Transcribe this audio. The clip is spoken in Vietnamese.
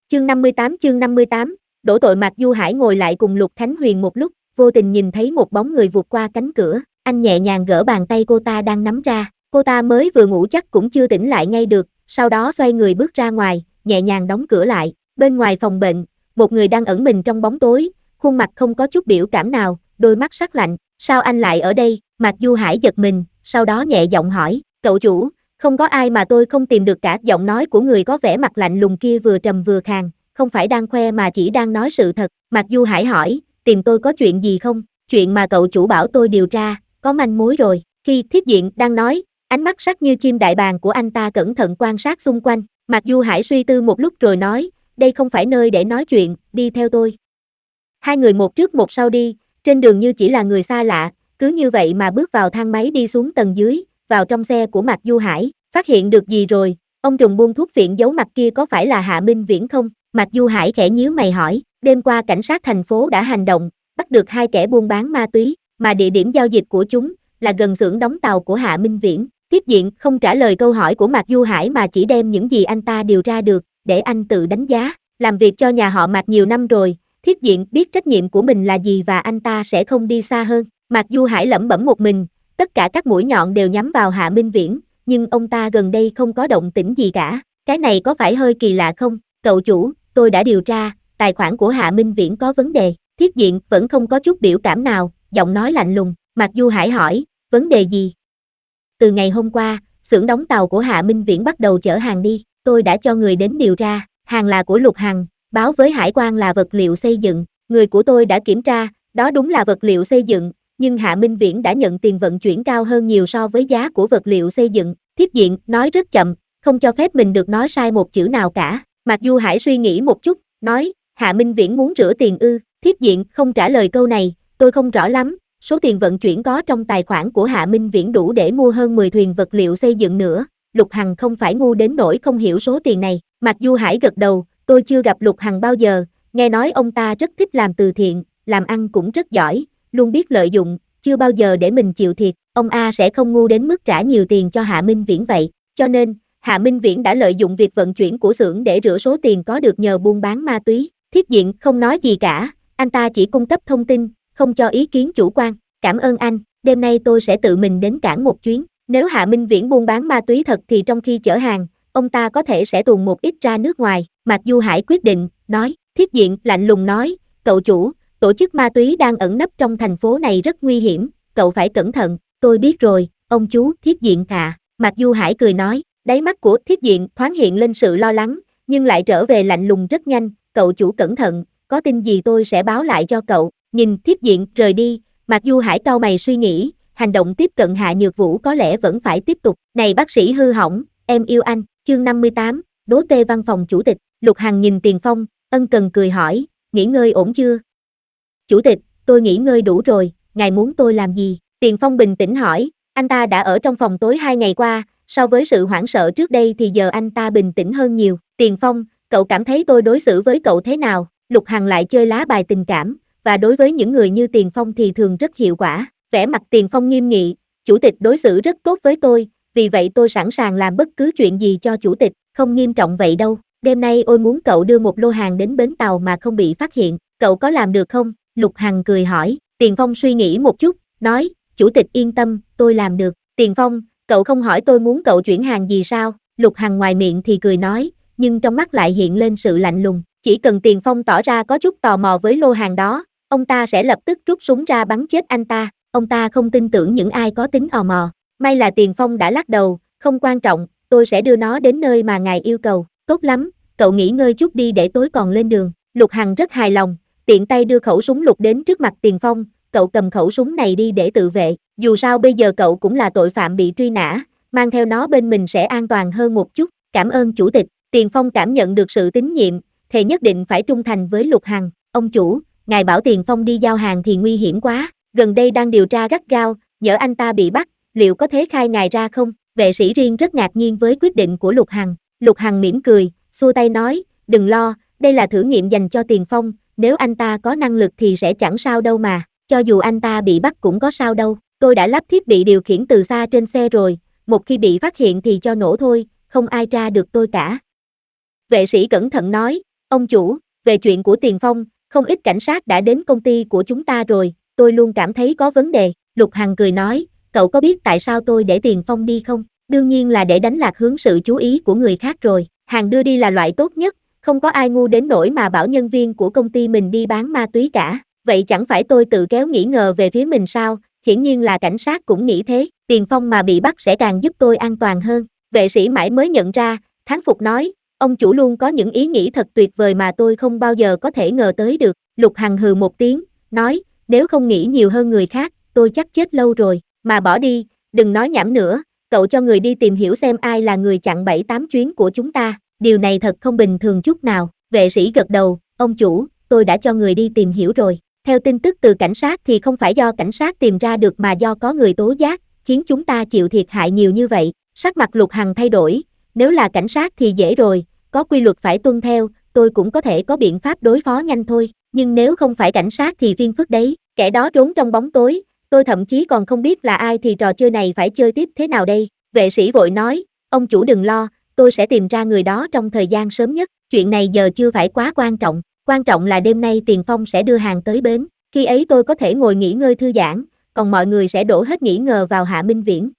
Chương 58, đổ tội Mạc Du Hải ngồi lại cùng Lục Khánh Huyền một lúc, vô tình nhìn thấy một bóng người vụt qua cánh cửa, anh nhẹ nhàng gỡ bàn tay cô ta đang nắm ra, cô ta mới vừa ngủ chắc cũng chưa tỉnh lại ngay được, sau đó xoay người bước ra ngoài, nhẹ nhàng đóng cửa lại, bên ngoài phòng bệnh, một người đang ẩn mình trong bóng tối, khuôn mặt không có chút biểu cảm nào, đôi mắt sắc lạnh, sao anh lại ở đây, Mạc Du Hải giật mình, sau đó nhẹ giọng hỏi, cậu chủ, không có ai mà tôi không tìm được cả, giọng nói của người có vẻ mặt lạnh lùng kia vừa trầm vừa khàn, không phải đang khoe mà chỉ đang nói sự thật, Mạc Du Hải hỏi, tìm tôi có chuyện gì không, chuyện mà cậu chủ bảo tôi điều tra, có manh mối rồi, khi Thiết Diện đang nói, ánh mắt sắc như chim đại bàng của anh ta cẩn thận quan sát xung quanh, Mạc Du Hải suy tư một lúc rồi nói, đây không phải nơi để nói chuyện, đi theo tôi. Hai người một trước một sau đi, trên đường như chỉ là người xa lạ, cứ như vậy mà bước vào thang máy đi xuống tầng dưới, vào trong xe của Mạc Du Hải, phát hiện được gì rồi, ông trùm buôn thuốc phiện giấu mặt kia có phải là Hạ Minh Viễn không? Mạc Du Hải khẽ nhíu mày hỏi, đêm qua cảnh sát thành phố đã hành động, bắt được hai kẻ buôn bán ma túy, mà địa điểm giao dịch của chúng là gần xưởng đóng tàu của Hạ Minh Viễn. Tiếp diện không trả lời câu hỏi của Mạc Du Hải mà chỉ đem những gì anh ta điều ra được, để anh tự đánh giá, làm việc cho nhà họ Mạc nhiều năm rồi, Thiết Diện biết trách nhiệm của mình là gì và anh ta sẽ không đi xa hơn. Mạc Du Hải lẩm bẩm một mình, tất cả các mũi nhọn đều nhắm vào Hạ Minh Viễn, nhưng ông ta gần đây không có động tĩnh gì cả, cái này có phải hơi kỳ lạ không? Cậu chủ, tôi đã điều tra, tài khoản của Hạ Minh Viễn có vấn đề, Thiết Diện vẫn không có chút biểu cảm nào, giọng nói lạnh lùng, Mạc Du Hải hỏi, vấn đề gì? Từ ngày hôm qua, xưởng đóng tàu của Hạ Minh Viễn bắt đầu chở hàng đi, tôi đã cho người đến điều tra, hàng là của Lục Hằng, báo với hải quan là vật liệu xây dựng, người của tôi đã kiểm tra, đó đúng là vật liệu xây dựng, nhưng Hạ Minh Viễn đã nhận tiền vận chuyển cao hơn nhiều so với giá của vật liệu xây dựng, Thiết Diện nói rất chậm, không cho phép mình được nói sai một chữ nào cả. Mạc Du Hải suy nghĩ một chút, nói, Hạ Minh Viễn muốn rửa tiền ư, Thiết Diện không trả lời câu này, tôi không rõ lắm, số tiền vận chuyển có trong tài khoản của Hạ Minh Viễn đủ để mua hơn 10 thuyền vật liệu xây dựng nữa, Lục Hằng không phải ngu đến nỗi không hiểu số tiền này, Mạc Du Hải gật đầu, tôi chưa gặp Lục Hằng bao giờ, nghe nói ông ta rất thích làm từ thiện, làm ăn cũng rất giỏi, luôn biết lợi dụng, chưa bao giờ để mình chịu thiệt, ông A sẽ không ngu đến mức trả nhiều tiền cho Hạ Minh Viễn vậy, cho nên, Hạ Minh Viễn đã lợi dụng việc vận chuyển của xưởng để rửa số tiền có được nhờ buôn bán ma túy, Thiết Diện không nói gì cả, anh ta chỉ cung cấp thông tin, không cho ý kiến chủ quan, cảm ơn anh, đêm nay tôi sẽ tự mình đến cảng một chuyến, nếu Hạ Minh Viễn buôn bán ma túy thật thì trong khi chở hàng, ông ta có thể sẽ tuồn một ít ra nước ngoài, Mạc Du Hải quyết định, nói, Thiết Diện lạnh lùng nói, cậu chủ, tổ chức ma túy đang ẩn nấp trong thành phố này rất nguy hiểm, cậu phải cẩn thận, tôi biết rồi, ông chú, Thiết Diện à, Mạc Du Hải cười nói, đáy mắt của Thiết Diện thoáng hiện lên sự lo lắng, nhưng lại trở về lạnh lùng rất nhanh, cậu chủ cẩn thận, có tin gì tôi sẽ báo lại cho cậu, nhìn Thiết Diện rời đi, Mạc Du Hải cau mày suy nghĩ, hành động tiếp cận Hạ Nhược Vũ có lẽ vẫn phải tiếp tục, này bác sĩ hư hỏng, em yêu anh, chương 58, đố tê văn phòng chủ tịch, Lục Hằng nhìn Tiền Phong, ân cần cười hỏi, nghỉ ngơi ổn chưa? Chủ tịch, tôi nghỉ ngơi đủ rồi, ngài muốn tôi làm gì? Tiền Phong bình tĩnh hỏi, anh ta đã ở trong phòng tối 2 ngày qua, so với sự hoảng sợ trước đây thì giờ anh ta bình tĩnh hơn nhiều. Tiền Phong, cậu cảm thấy tôi đối xử với cậu thế nào? Lục Hằng lại chơi lá bài tình cảm, và đối với những người như Tiền Phong thì thường rất hiệu quả. Vẻ mặt Tiền Phong nghiêm nghị, chủ tịch đối xử rất tốt với tôi, vì vậy tôi sẵn sàng làm bất cứ chuyện gì cho chủ tịch, không nghiêm trọng vậy đâu. Đêm nay tôi muốn cậu đưa một lô hàng đến bến tàu mà không bị phát hiện, cậu có làm được không? Lục Hằng cười hỏi, Tiền Phong suy nghĩ một chút, nói, chủ tịch yên tâm, tôi làm được. Tiền Phong, cậu không hỏi tôi muốn cậu chuyển hàng gì sao? Lục Hằng ngoài miệng thì cười nói, nhưng trong mắt lại hiện lên sự lạnh lùng. Chỉ cần Tiền Phong tỏ ra có chút tò mò với lô hàng đó, ông ta sẽ lập tức rút súng ra bắn chết anh ta. Ông ta không tin tưởng những ai có tính tò mò. May là Tiền Phong đã lắc đầu, không quan trọng, tôi sẽ đưa nó đến nơi mà ngài yêu cầu. Tốt lắm, cậu nghỉ ngơi chút đi để tối còn lên đường. Lục Hằng rất hài lòng, tiện tay đưa khẩu súng lục đến trước mặt Tiền Phong, cậu cầm khẩu súng này đi để tự vệ, dù sao bây giờ cậu cũng là tội phạm bị truy nã, mang theo nó bên mình sẽ an toàn hơn một chút, cảm ơn chủ tịch. Tiền Phong cảm nhận được sự tín nhiệm, thề nhất định phải trung thành với Lục Hằng. Ông chủ, ngài bảo Tiền Phong đi giao hàng thì nguy hiểm quá, gần đây đang điều tra gắt gao, nhỡ anh ta bị bắt, liệu có thế khai ngài ra không? Vệ sĩ riêng rất ngạc nhiên với quyết định của Lục Hằng. Lục Hằng mỉm cười, xua tay nói, đừng lo, đây là thử nghiệm dành cho Tiền Phong, nếu anh ta có năng lực thì sẽ chẳng sao đâu mà, cho dù anh ta bị bắt cũng có sao đâu, tôi đã lắp thiết bị điều khiển từ xa trên xe rồi, một khi bị phát hiện thì cho nổ thôi, không ai tra được tôi cả. Vệ sĩ cẩn thận nói, Ông chủ, về chuyện của Tiền Phong, không ít cảnh sát đã đến công ty của chúng ta rồi, tôi luôn cảm thấy có vấn đề. Lục Hằng cười nói, cậu có biết tại sao tôi để Tiền Phong đi không? Đương nhiên là để đánh lạc hướng sự chú ý của người khác rồi. Hàng đưa đi là loại tốt nhất, không có ai ngu đến nỗi mà bảo nhân viên của công ty mình đi bán ma túy cả. Vậy chẳng phải tôi tự kéo nghi ngờ về phía mình sao? Hiển nhiên là cảnh sát cũng nghĩ thế. Tiền Phong mà bị bắt sẽ càng giúp tôi an toàn hơn. Vệ sĩ mãi mới nhận ra, thán phục nói, ông chủ luôn có những ý nghĩ thật tuyệt vời mà tôi không bao giờ có thể ngờ tới được. Lục Hằng hừ một tiếng, nói, nếu không nghĩ nhiều hơn người khác, tôi chắc chết lâu rồi. Mà bỏ đi, đừng nói nhảm nữa, cậu cho người đi tìm hiểu xem ai là người chặn 7-8 chuyến của chúng ta. Điều này thật không bình thường chút nào. Vệ sĩ gật đầu, ông chủ, tôi đã cho người đi tìm hiểu rồi. Theo tin tức từ cảnh sát thì không phải do cảnh sát tìm ra được mà do có người tố giác, khiến chúng ta chịu thiệt hại nhiều như vậy. Sắc mặt Lục Hằng thay đổi, nếu là cảnh sát thì dễ rồi, có quy luật phải tuân theo, tôi cũng có thể có biện pháp đối phó nhanh thôi, nhưng nếu không phải cảnh sát thì phiền phức đấy, kẻ đó trốn trong bóng tối, tôi thậm chí còn không biết là ai thì trò chơi này phải chơi tiếp thế nào đây. Vệ sĩ vội nói, ông chủ đừng lo, tôi sẽ tìm ra người đó trong thời gian sớm nhất, chuyện này giờ chưa phải quá quan trọng là đêm nay Tiền Phong sẽ đưa hàng tới bến, khi ấy tôi có thể ngồi nghỉ ngơi thư giãn, còn mọi người sẽ đổ hết nghi ngờ vào Hạ Minh Viễn.